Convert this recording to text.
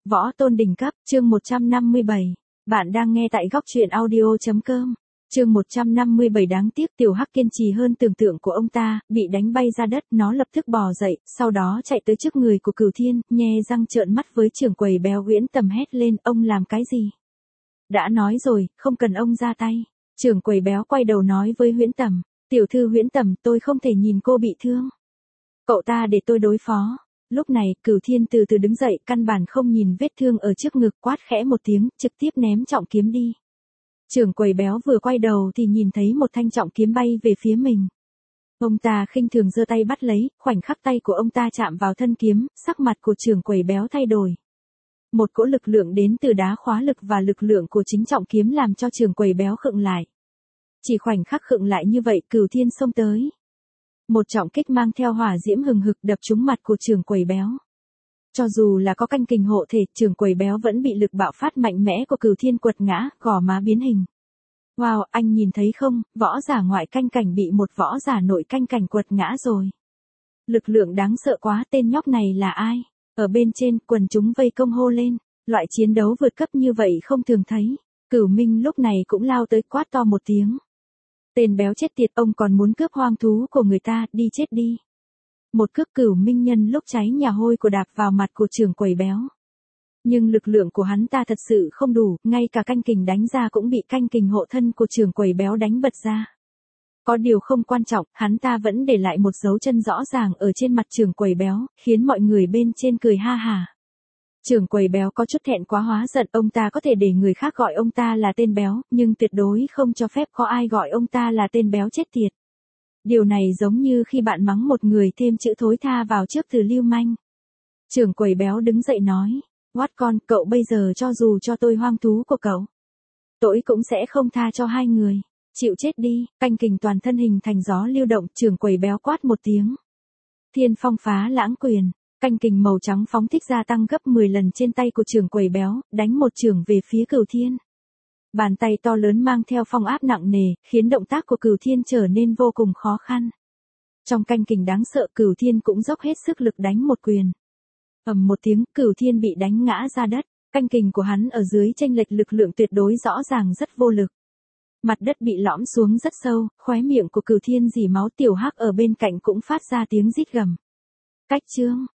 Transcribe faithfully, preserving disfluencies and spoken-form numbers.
Võ tôn đỉnh cấp, chương một trăm năm mươi bảy. Bạn đang nghe tại góc truyện audio.com. Chương một trăm năm mươi bảy đáng tiếc Tiểu Hắc kiên trì hơn tưởng tượng của ông ta, bị đánh bay ra đất, nó lập tức bò dậy, sau đó chạy tới trước người của Cửu Thiên, nhe răng trợn mắt với trưởng quầy béo Huyễn Tầm hét lên, ông làm cái gì? Đã nói rồi, không cần ông ra tay. Trưởng quầy béo quay đầu nói với Huyễn Tầm, tiểu thư Huyễn Tầm, tôi không thể nhìn cô bị thương. Cậu ta để tôi đối phó. Lúc này, Cửu Thiên từ từ đứng dậy, căn bản không nhìn vết thương ở trước ngực, quát khẽ một tiếng, trực tiếp ném trọng kiếm đi. Trưởng quầy béo vừa quay đầu thì nhìn thấy một thanh trọng kiếm bay về phía mình. Ông ta khinh thường giơ tay bắt lấy, khoảnh khắc tay của ông ta chạm vào thân kiếm, sắc mặt của trưởng quầy béo thay đổi. Một cỗ lực lượng đến từ đá khóa lực và lực lượng của chính trọng kiếm làm cho trưởng quầy béo khựng lại. Chỉ khoảnh khắc khựng lại như vậy, Cửu Thiên xông tới. Một trọng kích mang theo hỏa diễm hừng hực đập trúng mặt của trưởng quầy béo. Cho dù là có canh kình hộ thể, trưởng quầy béo vẫn bị lực bạo phát mạnh mẽ của Cửu Thiên quật ngã, gò má biến hình. Wow, anh nhìn thấy không, võ giả ngoại canh cảnh bị một võ giả nội canh cảnh quật ngã rồi. Lực lượng đáng sợ quá, tên nhóc này là ai? Ở bên trên, quần chúng vây công hô lên. Loại chiến đấu vượt cấp như vậy không thường thấy. Cửu Minh lúc này cũng lao tới quát to một tiếng. Tên béo chết tiệt, ông còn muốn cướp hoang thú của người ta, đi chết đi. Một cước Cửu Minh nhân lúc cháy nhà hôi của đạp vào mặt của trưởng quầy béo. Nhưng lực lượng của hắn ta thật sự không đủ, ngay cả canh kình đánh ra cũng bị canh kình hộ thân của trưởng quầy béo đánh bật ra. Có điều không quan trọng, hắn ta vẫn để lại một dấu chân rõ ràng ở trên mặt trưởng quầy béo, khiến mọi người bên trên cười ha hả. Trưởng quầy béo có chút thẹn quá hóa giận, ông ta có thể để người khác gọi ông ta là tên béo, nhưng tuyệt đối không cho phép có ai gọi ông ta là tên béo chết tiệt. Điều này giống như khi bạn mắng một người thêm chữ thối tha vào trước từ lưu manh. Trưởng quầy béo đứng dậy nói, What con, cậu bây giờ cho dù cho tôi hoang thú của cậu, tôi cũng sẽ không tha cho hai người. Chịu chết đi, canh kình toàn thân hình thành gió lưu động, trưởng quầy béo quát một tiếng. Thiên phong phá lãng quyền. Canh kình màu trắng phóng thích gia tăng gấp mười lần trên tay của trưởng quầy béo, đánh một chưởng về phía Cửu Thiên. Bàn tay to lớn mang theo phong áp nặng nề, khiến động tác của Cửu Thiên trở nên vô cùng khó khăn. Trong canh kình đáng sợ, Cửu Thiên cũng dốc hết sức lực đánh một quyền. Ầm một tiếng, Cửu Thiên bị đánh ngã ra đất, canh kình của hắn ở dưới chênh lệch lực lượng tuyệt đối rõ ràng rất vô lực. Mặt đất bị lõm xuống rất sâu, khóe miệng của Cửu Thiên rỉ máu, Tiểu Hắc ở bên cạnh cũng phát ra tiếng rít gầm. Cách chương